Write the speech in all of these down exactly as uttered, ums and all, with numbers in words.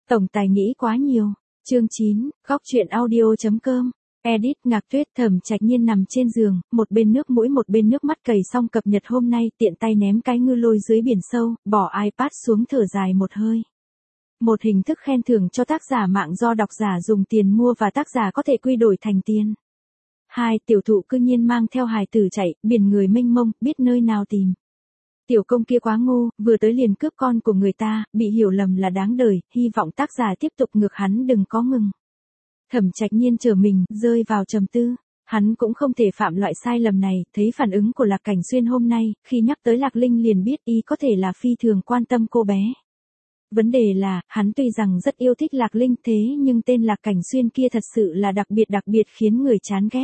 Tổng tài nghĩ quá nhiều. Chương chín, góc truyện audio.com. Edit Ngạc Tuyết. Thẩm Trạch Nhiên nằm trên giường, một bên nước mũi một bên nước mắt cày xong cập nhật hôm nay, tiện tay ném cái ngư lôi dưới biển sâu, bỏ iPad xuống thở dài một hơi. Một hình thức khen thưởng cho tác giả mạng do độc giả dùng tiền mua và tác giả có thể quy đổi thành tiền. Hai, tiểu thụ cư nhiên mang theo hài tử chạy, biển người mênh mông, biết nơi nào tìm. Tiểu công kia quá ngu, vừa tới liền cướp con của người ta, bị hiểu lầm là đáng đời, hy vọng tác giả tiếp tục ngược hắn đừng có ngừng. Thẩm Trạch Nhiên trở mình, rơi vào trầm tư. Hắn cũng không thể phạm loại sai lầm này, thấy phản ứng của Lạc Cảnh Xuyên hôm nay, khi nhắc tới Lạc Linh liền biết y có thể là phi thường quan tâm cô bé. Vấn đề là, hắn tuy rằng rất yêu thích Lạc Linh thế nhưng tên Lạc Cảnh Xuyên kia thật sự là đặc biệt đặc biệt khiến người chán ghét.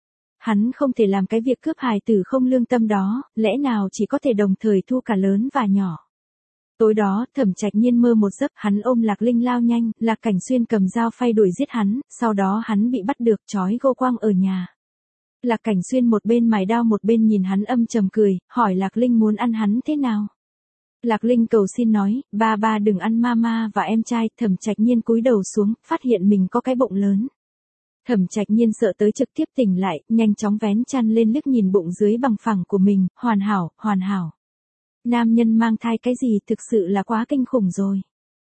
Hắn không thể làm cái việc cướp hài tử không lương tâm đó, lẽ nào chỉ có thể đồng thời thu cả lớn và nhỏ. Tối đó, Thẩm Trạch Nhiên mơ một giấc, hắn ôm Lạc Linh lao nhanh, Lạc Cảnh Xuyên cầm dao phay đuổi giết hắn, sau đó hắn bị bắt được trói gô quang ở nhà. Lạc Cảnh Xuyên một bên mài đao một bên nhìn hắn âm trầm cười, hỏi Lạc Linh muốn ăn hắn thế nào. Lạc Linh cầu xin nói, ba ba đừng ăn mama và em trai. Thẩm Trạch Nhiên cúi đầu xuống, phát hiện mình có cái bụng lớn. Thẩm Trạch Nhiên sợ tới trực tiếp tỉnh lại, nhanh chóng vén chăn lên liếc nhìn bụng dưới bằng phẳng của mình, hoàn hảo, hoàn hảo. Nam nhân mang thai cái gì thực sự là quá kinh khủng rồi.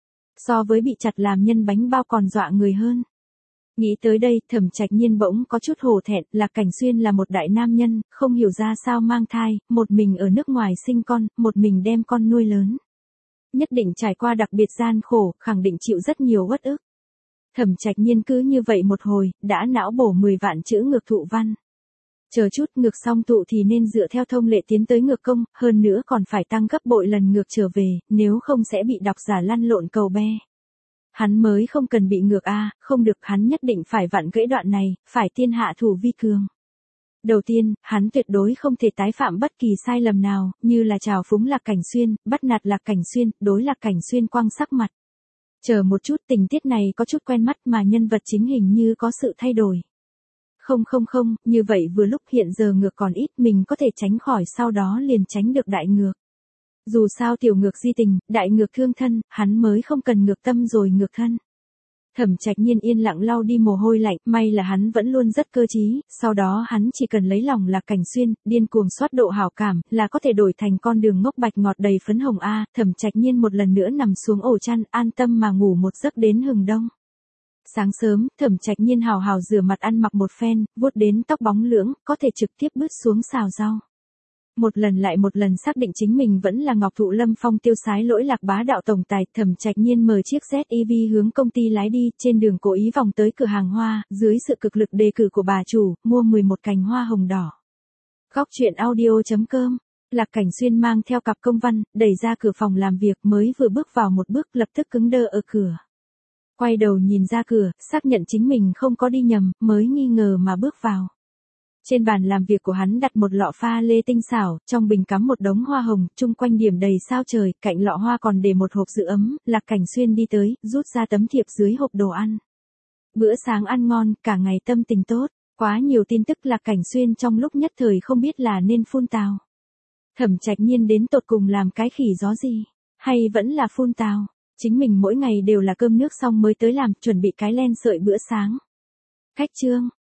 So với bị chặt làm nhân bánh bao còn dọa người hơn. Nghĩ tới đây, Thẩm Trạch Nhiên bỗng có chút hổ thẹn, Lạc Cảnh Xuyên là một đại nam nhân, không hiểu ra sao mang thai, một mình ở nước ngoài sinh con, một mình đem con nuôi lớn. Nhất định trải qua đặc biệt gian khổ, khẳng định chịu rất nhiều uất ức. Thẩm Trạch Nhiên cứ như vậy một hồi, đã não bổ mười vạn chữ ngược thụ văn. Chờ chút ngược xong thụ thì nên dựa theo thông lệ tiến tới ngược công, hơn nữa còn phải tăng gấp bội lần ngược trở về, nếu không sẽ bị độc giả lăn lộn cầu be. Hắn mới không cần bị ngược a, à, không được, hắn nhất định phải vặn gãy đoạn này, phải tiên hạ thủ vi cường. Đầu tiên, hắn tuyệt đối không thể tái phạm bất kỳ sai lầm nào, như là trào phúng Lạc Cảnh Xuyên, bắt nạt Lạc Cảnh Xuyên, đối Lạc Cảnh Xuyên quăng sắc mặt. Chờ một chút, tình tiết này có chút quen mắt mà nhân vật chính hình như có sự thay đổi. Không không không, như vậy vừa lúc hiện giờ ngược còn ít mình có thể tránh khỏi sau đó liền tránh được đại ngược. Dù sao tiểu ngược di tình, đại ngược thương thân, hắn mới không cần ngược tâm rồi ngược thân. Thẩm Trạch Nhiên yên lặng lau đi mồ hôi lạnh, may là hắn vẫn luôn rất cơ trí, sau đó hắn chỉ cần lấy lòng Lạc Cảnh Xuyên, điên cuồng xoát độ hảo cảm, là có thể đổi thành con đường ngốc bạch ngọt đầy phấn hồng a. Thẩm Trạch Nhiên một lần nữa nằm xuống ổ chăn, an tâm mà ngủ một giấc đến hừng đông. Sáng sớm, Thẩm Trạch Nhiên hào hào rửa mặt ăn mặc một phen, vuốt đến tóc bóng lưỡng, có thể trực tiếp bước xuống xào rau. Một lần lại một lần xác định chính mình vẫn là Ngọc Thụ Lâm Phong tiêu sái lỗi lạc bá đạo tổng tài, Thẩm Trạch Nhiên mời chiếc Z E V hướng công ty lái đi, trên đường cố ý vòng tới cửa hàng hoa, dưới sự cực lực đề cử của bà chủ, mua mười một cành hoa hồng đỏ. Góc truyện audio.com. Lạc Cảnh Xuyên mang theo cặp công văn, đẩy ra cửa phòng làm việc, mới vừa bước vào một bước lập tức cứng đơ ở cửa. Quay đầu nhìn ra cửa, xác nhận chính mình không có đi nhầm, mới nghi ngờ mà bước vào. Trên bàn làm việc của hắn đặt một lọ pha lê tinh xảo, trong bình cắm một đống hoa hồng, chung quanh điểm đầy sao trời, cạnh lọ hoa còn để một hộp giữ ấm. Lạc Cảnh Xuyên đi tới, rút ra tấm thiệp dưới hộp đồ ăn. Bữa sáng ăn ngon, cả ngày tâm tình tốt, quá nhiều tin tức. Lạc Cảnh Xuyên trong lúc nhất thời không biết là nên phun tào. Thẩm Trạch Nhiên đến tột cùng làm cái khỉ gió gì, hay vẫn là phun tào. Chính mình mỗi ngày đều là cơm nước xong mới tới làm, chuẩn bị cái len sợi bữa sáng. Khách trương,